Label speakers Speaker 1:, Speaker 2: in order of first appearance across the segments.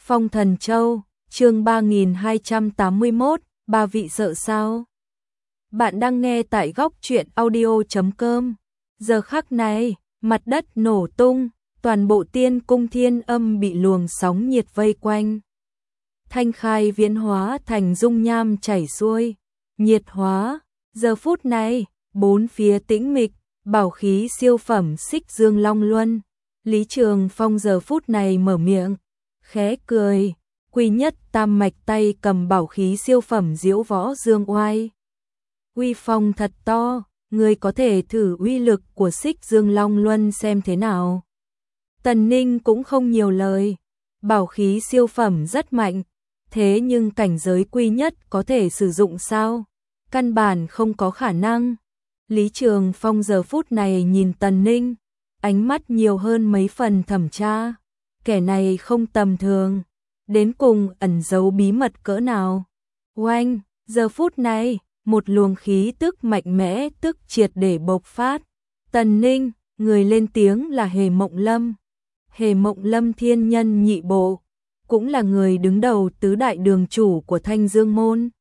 Speaker 1: Phong Thần Châu, chương 3281, ba vị sợ sao? Bạn đang nghe tại góc truyện audio.com. Giờ khắc này, mặt đất nổ tung, toàn bộ tiên cung thiên âm bị luồng sóng nhiệt vây quanh. Thanh khai viễn hóa thành dung nham chảy xuôi, nhiệt hóa. Giờ phút này, bốn phía tĩnh mịch, bảo khí siêu phẩm Xích Dương Long Luân. Lý Trường Phong giờ phút này mở miệng, khẽ cười, Quy Nhất Tam Mạch tay cầm bảo khí siêu phẩm Diễu Võ Dương Oai. Uy phong thật to, người có thể thử uy lực của Xích Dương Long Luân xem thế nào. Tần Ninh cũng không nhiều lời, bảo khí siêu phẩm rất mạnh, thế nhưng cảnh giới Quy Nhất có thể sử dụng sao? Căn bản không có khả năng. Lý Trường Phong giờ phút này nhìn Tần Ninh, ánh mắt nhiều hơn mấy phần thẩm tra. Kẻ này không tầm thường, đến cùng ẩn giấu bí mật cỡ nào. Oanh, giờ phút này, một luồng khí tức mạnh mẽ tức triệt để bộc phát. Tần Ninh, người lên tiếng là Hề Mộng Lâm. Hề Mộng Lâm thiên nhân nhị bộ, cũng là người đứng đầu tứ đại đường chủ của Thanh Dương Môn.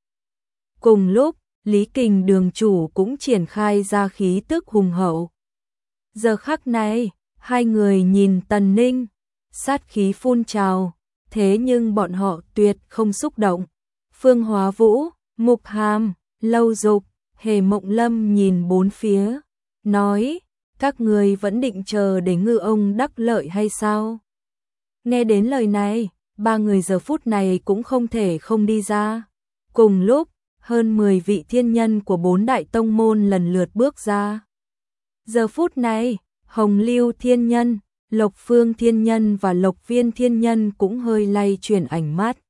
Speaker 1: Cùng lúc, Lý Kình đường chủ cũng triển khai ra khí tức hùng hậu. Giờ khắc này, hai người nhìn Tần Ninh, sát khí phun trào, thế nhưng bọn họ tuyệt không xúc động. Phương Hóa Vũ, Mục Hàm, Lâu Dục, Hề Mộng Lâm nhìn bốn phía, nói, các người vẫn định chờ để ngư ông đắc lợi hay sao? Nghe đến lời này, ba người giờ phút này cũng không thể không đi ra. Cùng lúc, hơn 10 vị thiên nhân của bốn đại tông môn lần lượt bước ra. Giờ phút này, Hồng Lưu thiên nhân, Lộc Phương thiên nhân và Lộc Viên thiên nhân cũng hơi lay chuyển ánh mắt.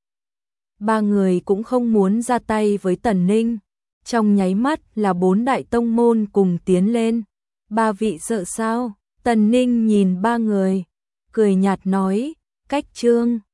Speaker 1: Ba người cũng không muốn ra tay với Tần Ninh. Trong nháy mắt là bốn đại tông môn cùng tiến lên. Ba vị sợ sao? Tần Ninh nhìn ba người, cười nhạt nói, cách trương.